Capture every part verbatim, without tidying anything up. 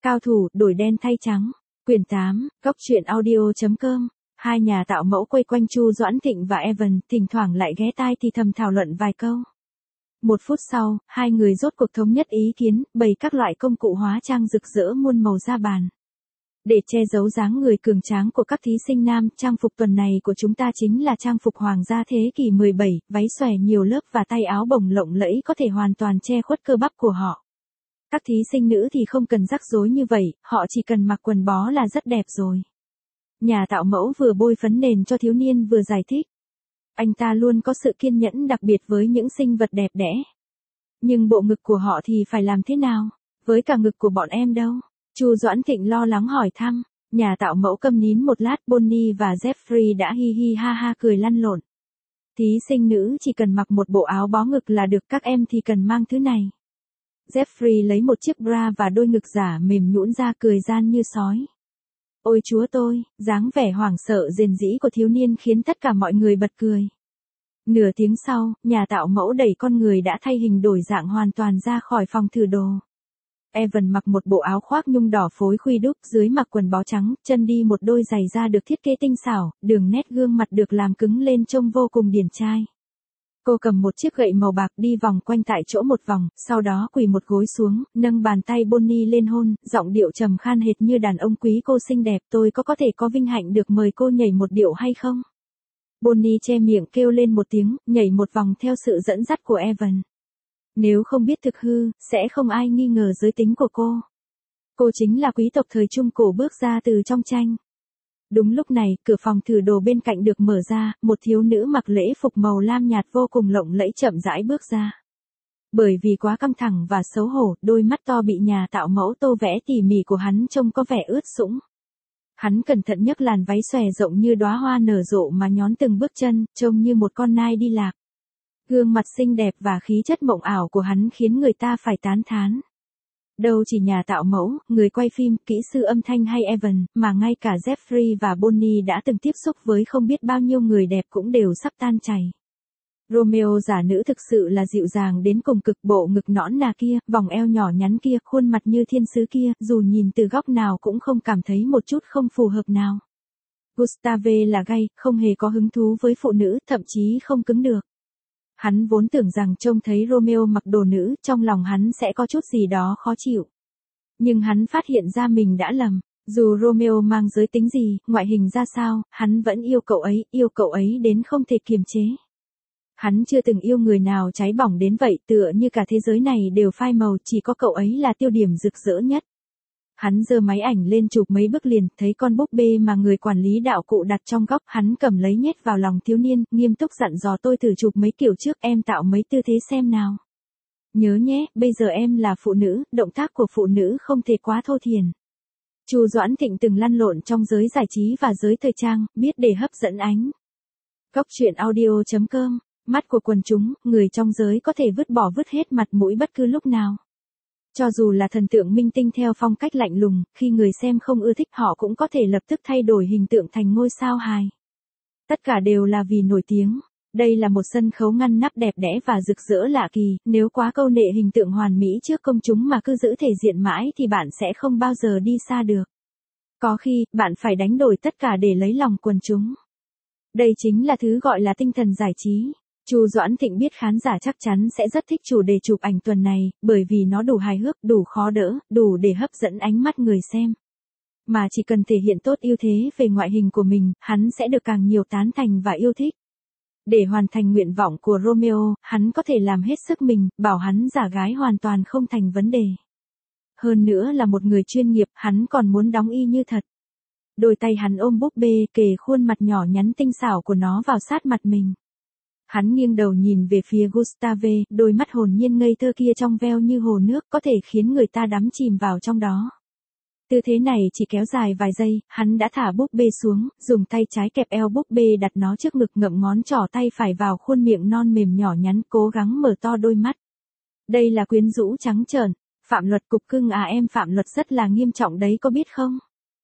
Cao thủ, đổi đen thay trắng. Quyển tám, góc truyện audio chấm com. Hai nhà tạo mẫu quay quanh Chu Doãn Thịnh và Evan, thỉnh thoảng lại ghé tai thì thầm thảo luận vài câu. Một phút sau, hai người rốt cuộc thống nhất ý kiến, bày các loại công cụ hóa trang rực rỡ muôn màu ra bàn. Để che giấu dáng người cường tráng của các thí sinh nam, trang phục tuần này của chúng ta chính là trang phục hoàng gia thế kỷ mười bảy, váy xòe nhiều lớp và tay áo bồng lộng lẫy có thể hoàn toàn che khuất cơ bắp của họ. Các thí sinh nữ thì không cần rắc rối như vậy, họ chỉ cần mặc quần bó là rất đẹp rồi. Nhà tạo mẫu vừa bôi phấn nền cho thiếu niên vừa giải thích. Anh ta luôn có sự kiên nhẫn đặc biệt với những sinh vật đẹp đẽ. Nhưng bộ ngực của họ thì phải làm thế nào? Với cả ngực của bọn em đâu? Chu Doãn Thịnh lo lắng hỏi thăm. Nhà tạo mẫu câm nín một lát, Bonnie và Jeffrey đã hi hi ha ha cười lăn lộn. Thí sinh nữ chỉ cần mặc một bộ áo bó ngực là được, các em thì cần mang thứ này. Jeffrey lấy một chiếc bra và đôi ngực giả mềm nhũn ra cười gian như sói. Ôi chúa tôi, dáng vẻ hoảng sợ rền rĩ của thiếu niên khiến tất cả mọi người bật cười. Nửa tiếng sau, nhà tạo mẫu đẩy con người đã thay hình đổi dạng hoàn toàn ra khỏi phòng thử đồ. Evan mặc một bộ áo khoác nhung đỏ phối khuy đúc, dưới mặc quần bó trắng, chân đi một đôi giày da được thiết kế tinh xảo, đường nét gương mặt được làm cứng lên trông vô cùng điển trai. Cô cầm một chiếc gậy màu bạc đi vòng quanh tại chỗ một vòng, sau đó quỳ một gối xuống, nâng bàn tay Bonnie lên hôn, giọng điệu trầm khan hệt như đàn ông quý cô xinh đẹp, tôi có có thể có vinh hạnh được mời cô nhảy một điệu hay không? Bonnie che miệng kêu lên một tiếng, nhảy một vòng theo sự dẫn dắt của Evan. Nếu không biết thực hư, sẽ không ai nghi ngờ giới tính của cô. Cô chính là quý tộc thời Trung Cổ bước ra từ trong tranh. Đúng lúc này, cửa phòng thử đồ bên cạnh được mở ra, một thiếu nữ mặc lễ phục màu lam nhạt vô cùng lộng lẫy chậm rãi bước ra. Bởi vì quá căng thẳng và xấu hổ, đôi mắt to bị nhà tạo mẫu tô vẽ tỉ mỉ của hắn trông có vẻ ướt sũng. Hắn cẩn thận nhấc làn váy xòe rộng như đóa hoa nở rộ mà nhón từng bước chân, trông như một con nai đi lạc. Gương mặt xinh đẹp và khí chất mộng ảo của hắn khiến người ta phải tán thán. Đâu chỉ nhà tạo mẫu, người quay phim, kỹ sư âm thanh hay Evan, mà ngay cả Jeffrey và Bonnie đã từng tiếp xúc với không biết bao nhiêu người đẹp cũng đều sắp tan chảy. Romeo giả nữ thực sự là dịu dàng đến cùng cực, bộ ngực nõn nà kia, vòng eo nhỏ nhắn kia, khuôn mặt như thiên sứ kia, dù nhìn từ góc nào cũng không cảm thấy một chút không phù hợp nào. Gustave là gay, không hề có hứng thú với phụ nữ, thậm chí không cứng được. Hắn vốn tưởng rằng trông thấy Romeo mặc đồ nữ, trong lòng hắn sẽ có chút gì đó khó chịu. Nhưng hắn phát hiện ra mình đã lầm. Dù Romeo mang giới tính gì, ngoại hình ra sao, hắn vẫn yêu cậu ấy, yêu cậu ấy đến không thể kiềm chế. Hắn chưa từng yêu người nào cháy bỏng đến vậy, tựa như cả thế giới này đều phai màu, chỉ có cậu ấy là tiêu điểm rực rỡ nhất. Hắn giơ máy ảnh lên chụp mấy bức liền, thấy con búp bê mà người quản lý đạo cụ đặt trong góc, hắn cầm lấy nhét vào lòng thiếu niên, nghiêm túc dặn dò tôi thử chụp mấy kiểu trước, em tạo mấy tư thế xem nào. Nhớ nhé, bây giờ em là phụ nữ, động tác của phụ nữ không thể quá thô thiển. Chu Doãn Thịnh từng lăn lộn trong giới giải trí và giới thời trang, biết để hấp dẫn ánh. Góc truyện audio chấm com, mắt của quần chúng, người trong giới có thể vứt bỏ vứt hết mặt mũi bất cứ lúc nào. Cho dù là thần tượng minh tinh theo phong cách lạnh lùng, khi người xem không ưa thích họ cũng có thể lập tức thay đổi hình tượng thành ngôi sao hài. Tất cả đều là vì nổi tiếng. Đây là một sân khấu ngăn nắp đẹp đẽ và rực rỡ lạ kỳ, nếu quá câu nệ hình tượng hoàn mỹ trước công chúng mà cứ giữ thể diện mãi thì bạn sẽ không bao giờ đi xa được. Có khi, bạn phải đánh đổi tất cả để lấy lòng quần chúng. Đây chính là thứ gọi là tinh thần giải trí. Chu Doãn Thịnh biết khán giả chắc chắn sẽ rất thích chủ đề chụp ảnh tuần này, bởi vì nó đủ hài hước, đủ khó đỡ, đủ để hấp dẫn ánh mắt người xem. Mà chỉ cần thể hiện tốt ưu thế về ngoại hình của mình, hắn sẽ được càng nhiều tán thành và yêu thích. Để hoàn thành nguyện vọng của Romeo, hắn có thể làm hết sức mình, bảo hắn giả gái hoàn toàn không thành vấn đề. Hơn nữa là một người chuyên nghiệp, hắn còn muốn đóng y như thật. Đôi tay hắn ôm búp bê, kề khuôn mặt nhỏ nhắn tinh xảo của nó vào sát mặt mình. Hắn nghiêng đầu nhìn về phía Gustave, đôi mắt hồn nhiên ngây thơ kia trong veo như hồ nước, có thể khiến người ta đắm chìm vào trong đó. Tư thế này chỉ kéo dài vài giây, hắn đã thả búp bê xuống, dùng tay trái kẹp eo búp bê đặt nó trước ngực, ngậm ngón trỏ tay phải vào khuôn miệng non mềm nhỏ nhắn, cố gắng mở to đôi mắt. Đây là quyến rũ trắng trợn. Phạm luật cục cưng à, em phạm luật rất là nghiêm trọng đấy có biết không?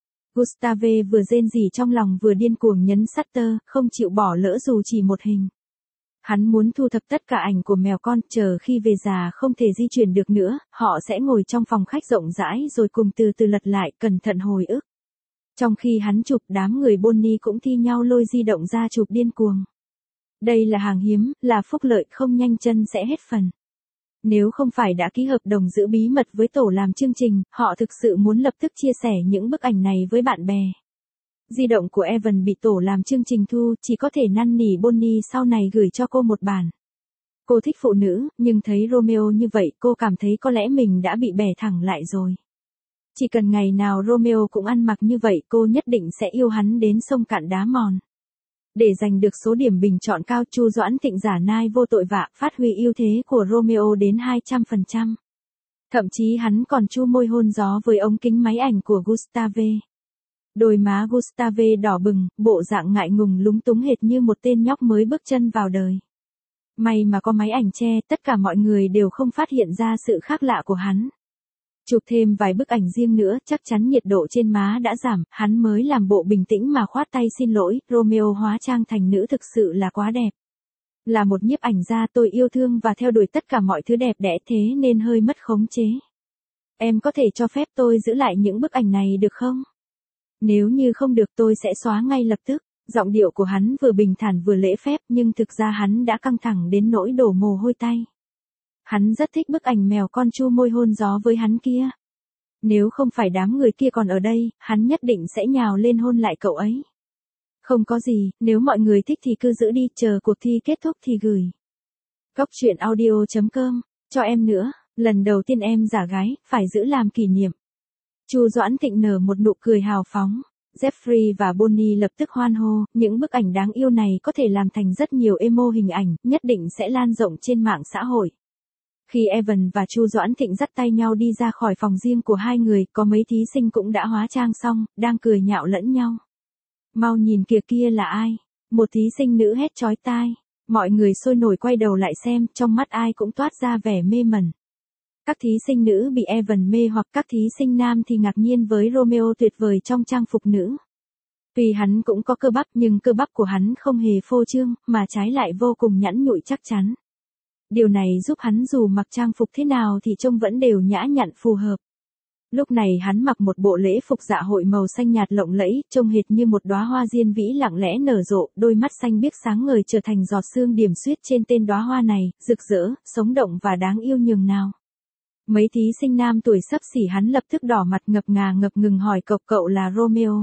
Gustave vừa rên rỉ trong lòng vừa điên cuồng nhấn shutter, không chịu bỏ lỡ dù chỉ một hình. Hắn muốn thu thập tất cả ảnh của mèo con, chờ khi về già không thể di chuyển được nữa, họ sẽ ngồi trong phòng khách rộng rãi rồi cùng từ từ lật lại, cẩn thận hồi ức. Trong khi hắn chụp, đám người Bonnie cũng thi nhau lôi di động ra chụp điên cuồng. Đây là hàng hiếm, là phúc lợi không nhanh chân sẽ hết phần. Nếu không phải đã ký hợp đồng giữ bí mật với tổ làm chương trình, họ thực sự muốn lập tức chia sẻ những bức ảnh này với bạn bè. Di động của Evan bị tổ làm chương trình thu, chỉ có thể năn nỉ Bonnie sau này gửi cho cô một bản. Cô thích phụ nữ, nhưng thấy Romeo như vậy cô cảm thấy có lẽ mình đã bị bẻ thẳng lại rồi. Chỉ cần ngày nào Romeo cũng ăn mặc như vậy cô nhất định sẽ yêu hắn đến sông cạn đá mòn. Để giành được số điểm bình chọn cao, Chu Doãn Thịnh giả nai vô tội vạ, phát huy ưu thế của Romeo đến hai trăm phần trăm. Thậm chí hắn còn chu môi hôn gió với ống kính máy ảnh của Gustave. Đôi má Gustave đỏ bừng, bộ dạng ngại ngùng lúng túng hệt như một tên nhóc mới bước chân vào đời. May mà có máy ảnh che, tất cả mọi người đều không phát hiện ra sự khác lạ của hắn. Chụp thêm vài bức ảnh riêng nữa, chắc chắn nhiệt độ trên má đã giảm, hắn mới làm bộ bình tĩnh mà khoát tay xin lỗi, Romeo hóa trang thành nữ thực sự là quá đẹp. Là một nhiếp ảnh gia, tôi yêu thương và theo đuổi tất cả mọi thứ đẹp đẽ, thế nên hơi mất khống chế. Em có thể cho phép tôi giữ lại những bức ảnh này được không? Nếu như không được tôi sẽ xóa ngay lập tức. Giọng điệu của hắn vừa bình thản vừa lễ phép, nhưng thực ra hắn đã căng thẳng đến nỗi đổ mồ hôi tay. Hắn rất thích bức ảnh mèo con chu môi hôn gió với hắn kia. Nếu không phải đám người kia còn ở đây, hắn nhất định sẽ nhào lên hôn lại cậu ấy. Không có gì, nếu mọi người thích thì cứ giữ đi, chờ cuộc thi kết thúc thì gửi. Cóc truyện audio chấm com, cho em nữa, lần đầu tiên em giả gái, phải giữ làm kỷ niệm. Chu Doãn Thịnh nở một nụ cười hào phóng. Jeffrey và Bonnie lập tức hoan hô, những bức ảnh đáng yêu này có thể làm thành rất nhiều emo hình ảnh, nhất định sẽ lan rộng trên mạng xã hội. Khi Evan và Chu Doãn Thịnh dắt tay nhau đi ra khỏi phòng riêng của hai người, có mấy thí sinh cũng đã hóa trang xong, đang cười nhạo lẫn nhau. Mau nhìn kìa, kia là ai? Một thí sinh nữ hét chói tai. Mọi người sôi nổi quay đầu lại xem, trong mắt ai cũng toát ra vẻ mê mẩn. Các thí sinh nữ bị Evan mê hoặc các thí sinh nam thì ngạc nhiên với Romeo tuyệt vời trong trang phục nữ. Tuy hắn cũng có cơ bắp nhưng cơ bắp của hắn không hề phô trương, mà trái lại vô cùng nhẵn nhụi chắc chắn. Điều này giúp hắn dù mặc trang phục thế nào thì trông vẫn đều nhã nhặn phù hợp. Lúc này hắn mặc một bộ lễ phục dạ hội màu xanh nhạt lộng lẫy, trông hệt như một đóa hoa diên vĩ lặng lẽ nở rộ, đôi mắt xanh biếc sáng ngời trở thành giọt sương điểm xuyết trên tên đóa hoa này, rực rỡ, sống động và đáng yêu nhường nào. Mấy thí sinh nam tuổi xấp xỉ hắn lập tức đỏ mặt ngập ngà ngập ngừng hỏi cậu cậu là Romeo.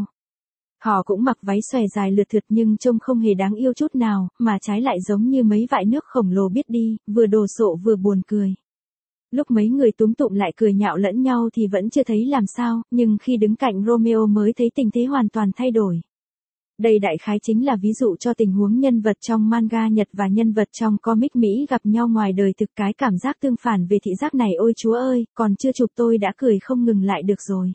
Họ cũng mặc váy xòe dài lượt thượt nhưng trông không hề đáng yêu chút nào, mà trái lại giống như mấy vại nước khổng lồ biết đi, vừa đồ sộ vừa buồn cười. Lúc mấy người túm tụm lại cười nhạo lẫn nhau thì vẫn chưa thấy làm sao, nhưng khi đứng cạnh Romeo mới thấy tình thế hoàn toàn thay đổi. Đây đại khái chính là ví dụ cho tình huống nhân vật trong manga Nhật và nhân vật trong comic Mỹ gặp nhau ngoài đời thực, cái cảm giác tương phản về thị giác này ôi chúa ơi, còn chưa chụp tôi đã cười không ngừng lại được rồi.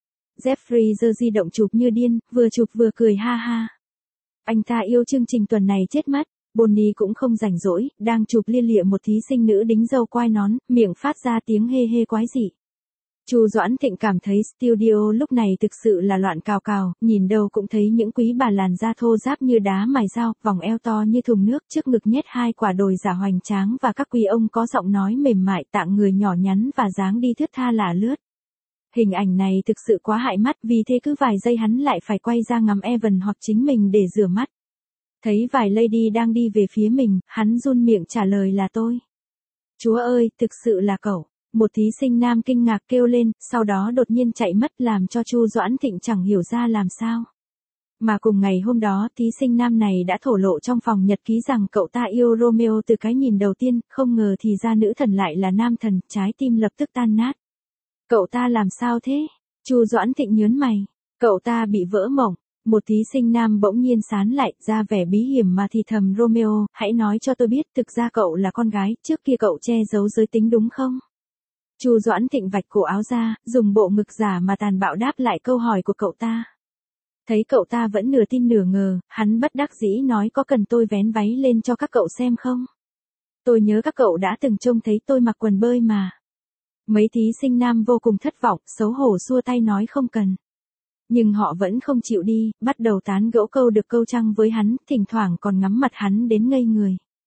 Jeffrey giơ di động chụp như điên, vừa chụp vừa cười ha ha. Anh ta yêu chương trình tuần này chết mất. Bonnie cũng không rảnh rỗi, đang chụp lia lịa một thí sinh nữ đính dâu quai nón, miệng phát ra tiếng hê hê quái dị. Chu Doãn Thịnh cảm thấy studio lúc này thực sự là loạn cào cào, nhìn đâu cũng thấy những quý bà làn da thô ráp như đá mài dao, vòng eo to như thùng nước, trước ngực nhét hai quả đồi giả hoành tráng và các quý ông có giọng nói mềm mại, tạng người nhỏ nhắn và dáng đi thướt tha lả lướt. Hình ảnh này thực sự quá hại mắt, vì thế cứ vài giây hắn lại phải quay ra ngắm Evan hoặc chính mình để rửa mắt. Thấy vài lady đang đi về phía mình, hắn run miệng trả lời là tôi. Chúa ơi, thực sự là cậu. Một thí sinh nam kinh ngạc kêu lên, sau đó đột nhiên chạy mất làm cho Chu Doãn Thịnh chẳng hiểu ra làm sao. Mà cùng ngày hôm đó, thí sinh nam này đã thổ lộ trong phòng nhật ký rằng cậu ta yêu Romeo từ cái nhìn đầu tiên, không ngờ thì ra nữ thần lại là nam thần, trái tim lập tức tan nát. Cậu ta làm sao thế? Chu Doãn Thịnh nhớn mày. Cậu ta bị vỡ mộng. Một thí sinh nam bỗng nhiên sán lại, ra vẻ bí hiểm mà thì thầm Romeo, hãy nói cho tôi biết, thực ra cậu là con gái, trước kia cậu che giấu giới tính đúng không? Chu Doãn Thịnh vạch cổ áo ra, dùng bộ ngực giả mà tàn bạo đáp lại câu hỏi của cậu ta. Thấy cậu ta vẫn nửa tin nửa ngờ, hắn bất đắc dĩ nói có cần tôi vén váy lên cho các cậu xem không? Tôi nhớ các cậu đã từng trông thấy tôi mặc quần bơi mà. Mấy thí sinh nam vô cùng thất vọng, xấu hổ xua tay nói không cần. Nhưng họ vẫn không chịu đi, bắt đầu tán gẫu câu được câu trăng với hắn, thỉnh thoảng còn ngắm mặt hắn đến ngây người.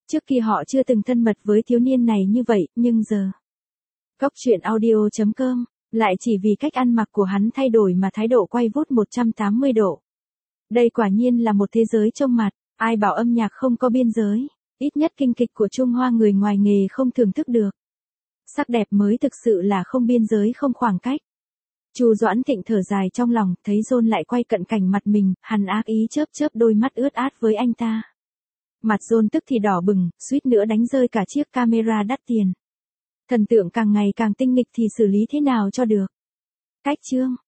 Trước kia họ chưa từng thân mật với thiếu niên này như vậy, nhưng giờ. Cốc truyện audio chấm com, lại chỉ vì cách ăn mặc của hắn thay đổi mà thái độ quay vút một trăm tám mươi độ. Đây quả nhiên là một thế giới trông mặt, ai bảo âm nhạc không có biên giới, ít nhất kinh kịch của Trung Hoa người ngoài nghề không thưởng thức được. Sắc đẹp mới thực sự là không biên giới không khoảng cách. Chu Doãn Thịnh thở dài trong lòng, thấy John lại quay cận cảnh mặt mình, hắn ác ý chớp chớp đôi mắt ướt át với anh ta. Mặt John tức thì đỏ bừng, suýt nữa đánh rơi cả chiếc camera đắt tiền. Thần tượng càng ngày càng tinh nghịch thì xử lý thế nào cho được. Cách chương